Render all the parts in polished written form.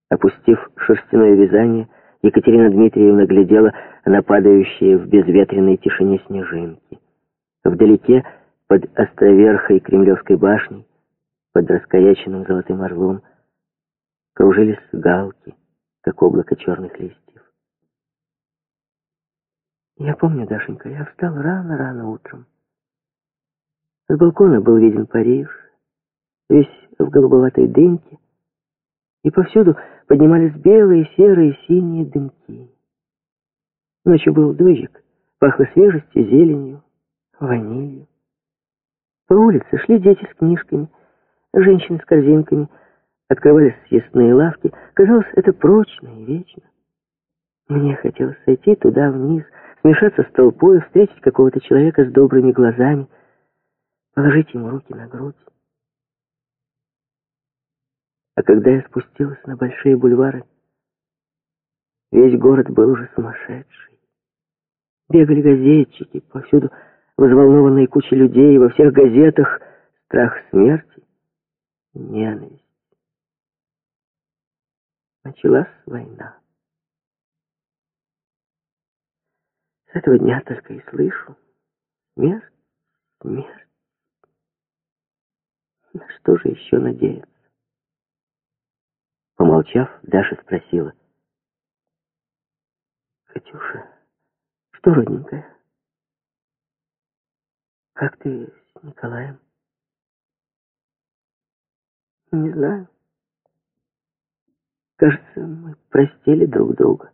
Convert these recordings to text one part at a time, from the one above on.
Опустив шерстяное вязание, Екатерина Дмитриевна глядела на падающие в безветренной тишине снежинки. Вдалеке, под островерхой Кремлевской башней, под раскоряченным золотым орлом, кружились галки, как облако черных листьев. Я помню, Дашенька, я встал рано-рано утром. С балкона был виден Париж, весь в голубоватой дымке, и повсюду поднимались белые, серые, синие дымки. Ночью был дождик, пахло свежестью, зеленью, ванилью. По улице шли дети с книжками, женщины с корзинками, открывались съестные лавки. Казалось, это прочно и вечно. Мне хотелось сойти туда вниз, смешаться с толпой, встретить какого-то человека с добрыми глазами, положить ему руки на грудь. А когда я спустилась на большие бульвары, весь город был уже сумасшедший. Бегали газетчики, повсюду взволнованные кучи людей, во всех газетах страх смерти, ненависть. Началась война. С этого дня только и слышу: смерть, смерть. На что же еще надеяться? Помолчав, Даша спросила: Катюша, что, родненькая? Как ты с Николаем? Не знаю. Кажется, мы простили друг друга.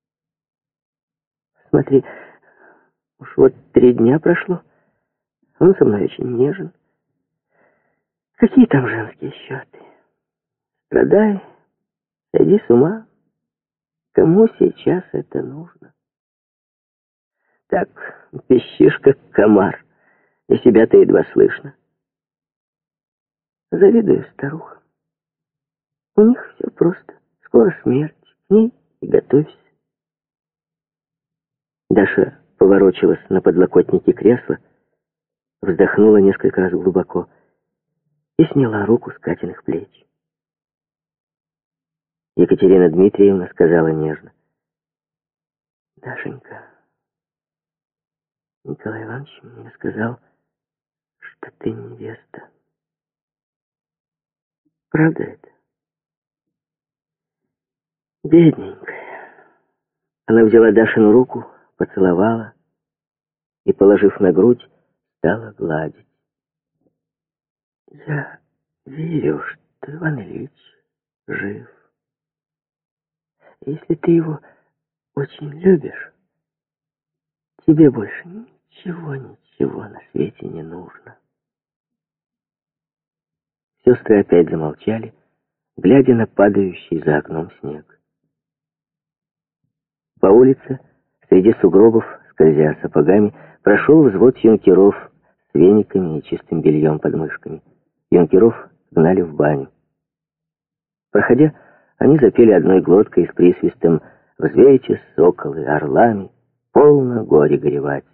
Смотри, уж вот 3 дня прошло. Он со мной очень нежен. Какие там женские счеты? Страдай, сойди с ума. Кому сейчас это нужно? Так, пищишь, как комар, и себя-то едва слышно. Завидую старухам. У них все просто. Скоро смерть, к ней и готовься. Даша поворочилась на подлокотнике кресла, вздохнула несколько раз глубоко и сняла руку с Катиных плеч. Екатерина Дмитриевна сказала нежно: Дашенька, Николай Иванович мне сказал, что ты невеста. Правда это? Бедненькая. Она взяла Дашину руку, поцеловала и, положив на грудь, стала гладить. Я верю, что Иван Ильич жив. Если ты его очень любишь, тебе больше ничего на свете не нужно. Сестры опять замолчали, глядя на падающий за окном снег. По улице, среди сугробов, скользя сапогами, прошел взвод юнкеров с вениками и чистым бельем под мышками. Юнкеров гнали в баню. Проходя, они запели одной глоткой с присвистом: «Взвейте, соколы, орлами, полно горе горевать».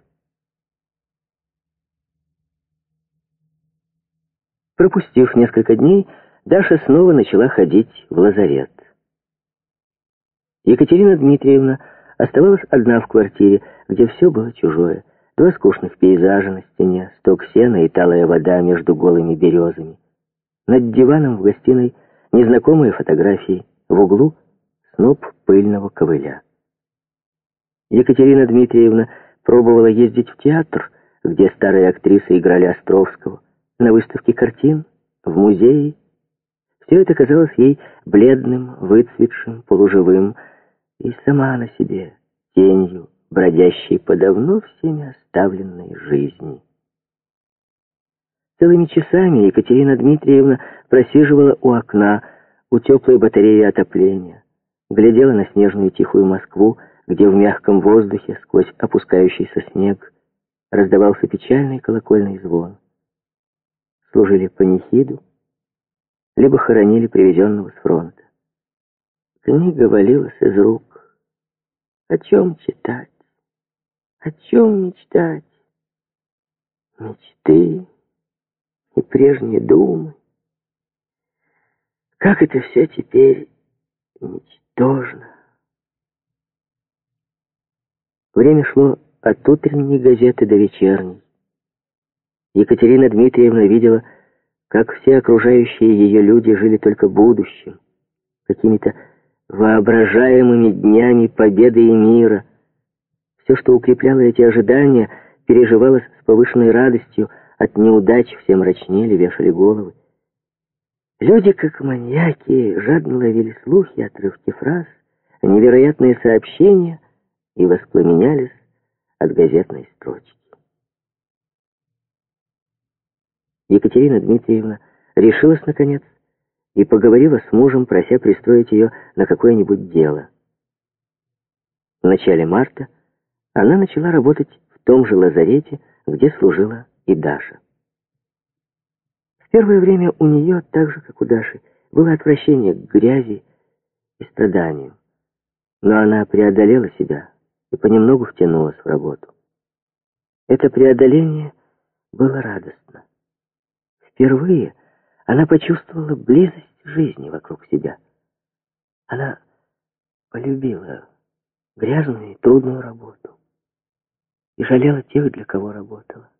Пропустив несколько дней, Даша снова начала ходить в лазарет. Екатерина Дмитриевна оставалась одна в квартире, где все было чужое. 2 скучных пейзажа на стене, сток сена и талая вода между голыми березами. Над диваном в гостиной незнакомые фотографии, в углу сноп пыльного ковыля. Екатерина Дмитриевна пробовала ездить в театр, где старые актрисы играли Островского, на выставке картин, в музее. Все это казалось ей бледным, выцветшим, полуживым, и сама на себе тенью, бродящей по давно всеми оставленной жизни. Целыми часами Екатерина Дмитриевна просиживала у окна, у теплой батареи отопления, глядела на снежную тихую Москву, где в мягком воздухе, сквозь опускающийся снег, раздавался печальный колокольный звон. Служили панихиду, либо хоронили привезенного с фронта. Книга валилась из рук. О чем читать? О чем мечтать? Мечты и прежние думы. Как это все теперь ничтожно. Время шло от утренней газеты до вечерней. Екатерина Дмитриевна видела, как все окружающие ее люди жили только будущим, какими-то воображаемыми днями победы и мира. Все, что укрепляло эти ожидания, переживалось с повышенной радостью, от неудач все мрачнели, вешали головы. Люди, как маньяки, жадно ловили слухи, отрывки фраз, невероятные сообщения и воспламенялись от газетной строчки. Екатерина Дмитриевна решилась наконец и поговорила с мужем, прося пристроить ее на какое-нибудь дело. В начале марта она начала работать в том же лазарете, где служила и Даша. В первое время у нее, так же как у Даши, было отвращение к грязи и страданию. Но она преодолела себя и понемногу втянулась в работу. Это преодоление было радостно. Впервые она почувствовала близость жизни вокруг себя. Она полюбила грязную и трудную работу и жалела тех, для кого работала.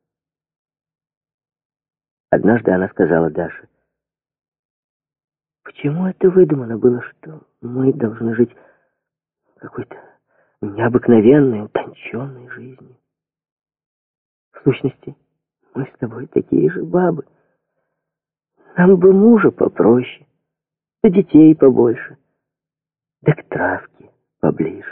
Однажды она сказала Даше: «Почему это выдумано было, что мы должны жить какой-то необыкновенной, утонченной жизнью? В сущности, мы с тобой такие же бабы. Нам бы мужа попроще, да детей побольше, да к травке поближе».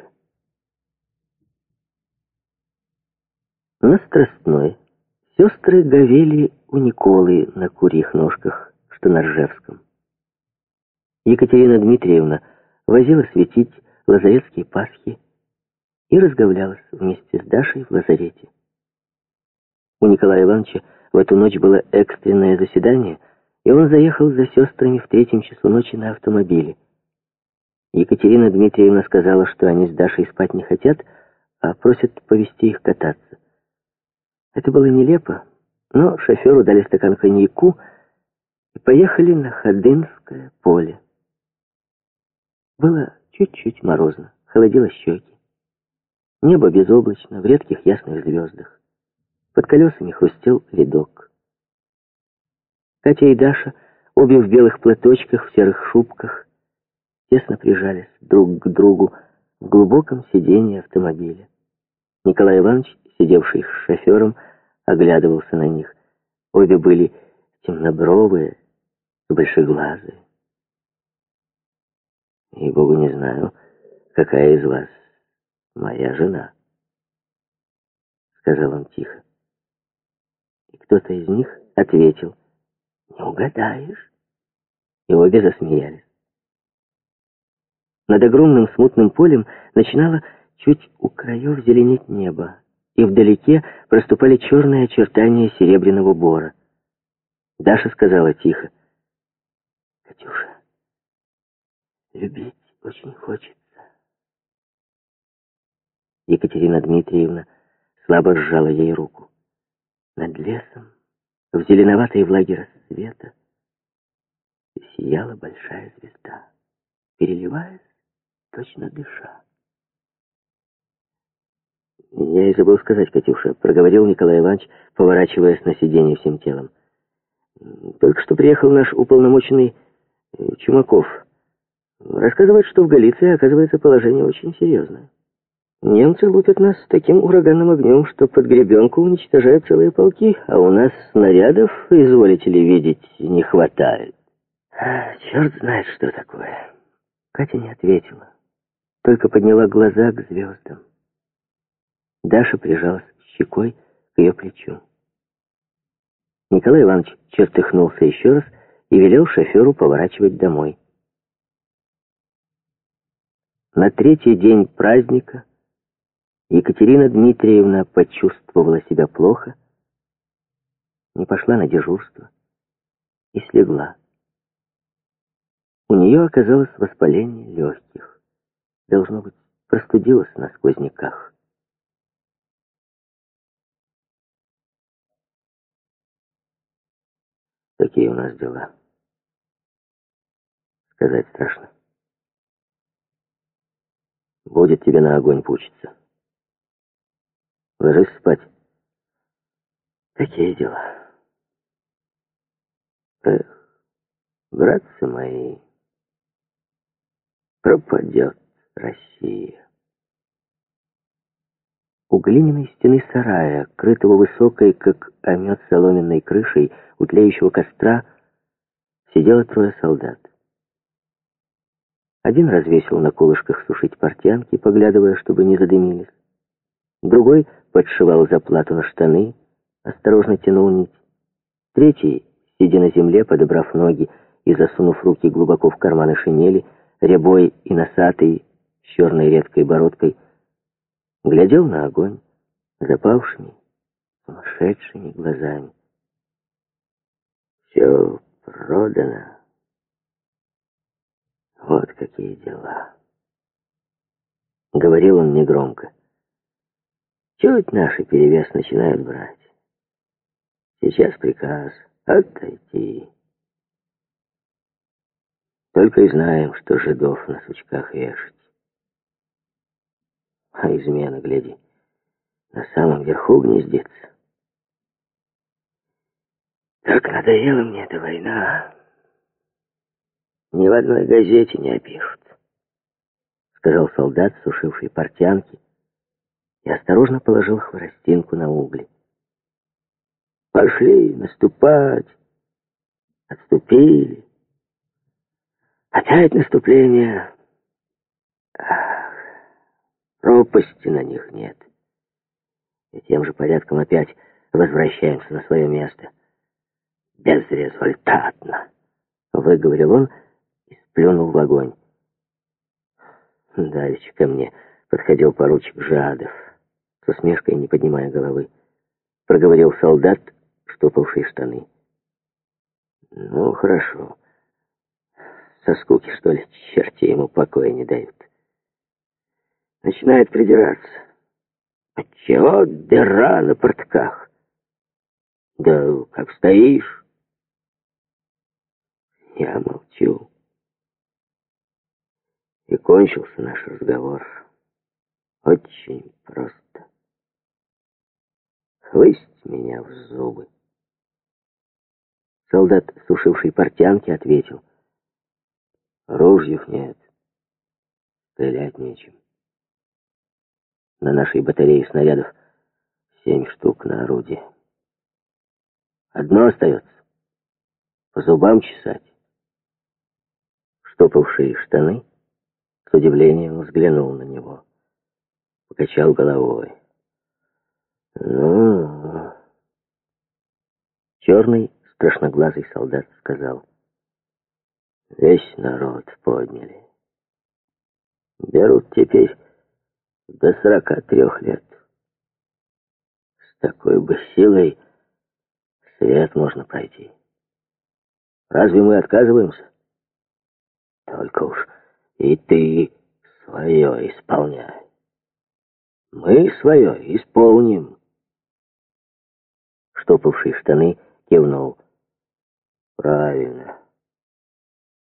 На Страстной сестры говели у Николы на курьих ножках, что на Ржевском. Екатерина Дмитриевна возила светить лазаретские пасхи и разговлялась вместе с Дашей в лазарете. У Николая Ивановича в эту ночь было экстренное заседание, и он заехал за сестрами в 3 часу ночи на автомобиле. Екатерина Дмитриевна сказала, что они с Дашей спать не хотят, а просят повезти их кататься. Это было нелепо, но шоферу дали стакан коньяку и поехали на Ходынское поле. Было чуть-чуть морозно, холодило щеки. Небо безоблачно, в редких ясных звездах. Под колесами хрустел ледок. Катя и Даша, обе в белых платочках, в серых шубках, тесно прижались друг к другу в глубоком сиденье автомобиля. Николай Иванович, сидевший с шофером, оглядывался на них. Обе были темнобровые и большеглазые. «Ей-богу, не знаю, какая из вас моя жена», — сказал он тихо. И кто-то из них ответил: «Не угадаешь». И обе засмеялись. Над огромным смутным полем начинало чуть у краев зеленеть небо, и вдалеке проступали черные очертания серебряного бора. Даша сказала тихо: «Катюша, любить очень хочется». Екатерина Дмитриевна слабо сжала ей руку. Над лесом, в зеленоватой влаге рассвета, сияла большая звезда, переливаясь, точно дыша. «Я и забыл сказать, Катюша», — проговорил Николай Иванович, поворачиваясь на сиденье всем телом. «Только что приехал наш уполномоченный Чумаков. Рассказывает, что в Галиции, оказывается, положение очень серьезное. Немцы лупят нас с таким ураганным огнем, что под гребенку уничтожают целые полки, а у нас снарядов, изволите ли видеть, не хватает». Черт знает, что такое. Катя не ответила, только подняла глаза к звездам. Даша прижалась щекой к ее плечу. Николай Иванович чертыхнулся еще раз и велел шоферу поворачивать домой. На 3-й день праздника Екатерина Дмитриевна почувствовала себя плохо, не пошла на дежурство и слегла. У нее оказалось воспаление легких. Должно быть, простудилась на сквозняках. Такие у нас дела. Сказать страшно. Будет тебе на огонь пучиться. Ложись спать. Такие дела. Эх, братцы мои, пропадет Россия. У глиняной стены сарая, крытого высокой, как омет соломенной крышей, у тлеющего костра, сидело 3 солдат. Один развесил на колышках сушить портянки, поглядывая, чтобы не задымились. Другой подшивал заплату на штаны, осторожно тянул нить. Третий, сидя на земле, подобрав ноги и засунув руки глубоко в карманы шинели, рябой и носатый, с черной редкой бородкой, глядел на огонь запавшими, сумасшедшими глазами. Все продано. Вот какие дела. Говорил он негромко. Чуть наши перевес начинают брать. Сейчас приказ отойти. Только и знаем, что жидов на сучках вешать. А измена, гляди, на самом верху гнездится. Так надоела мне эта война. Ни в одной газете не опишут, сказал солдат, сушивший портянки, и осторожно положил хворостинку на угли. Пошли наступать. Отступили. Опять наступление. Ах, пропасти на них нет. И тем же порядком опять возвращаемся на свое место. Безрезультатно, выговорил он и сплюнул в огонь. Давеча ко мне подходил поручик Жадов, с усмешкой, не поднимая головы. Проговорил солдат, штопавший штаны. Ну, хорошо. Со скуки, что ли, черти ему покоя не дают. Начинает придираться. Отчего дыра на портках? Да как стоишь? Я молчу. И кончился наш разговор. Очень просто. Хлысть меня в зубы. Солдат, сушивший портянки, ответил. Ружьев нет. Стрелять нечем. На нашей батарее снарядов 7 штук на орудие. Одно остается. По зубам чесать. Штопавший штаны с удивлением взглянул на него. Покачал головой. Ну... Черный, страшноглазый солдат сказал. Весь народ подняли. Берут теперь до 43 лет. С такой бы силой свет можно пройти. Разве мы отказываемся? Только уж и ты свое исполняй. Мы свое исполним. Штопавший штаны кивнул. Правильно.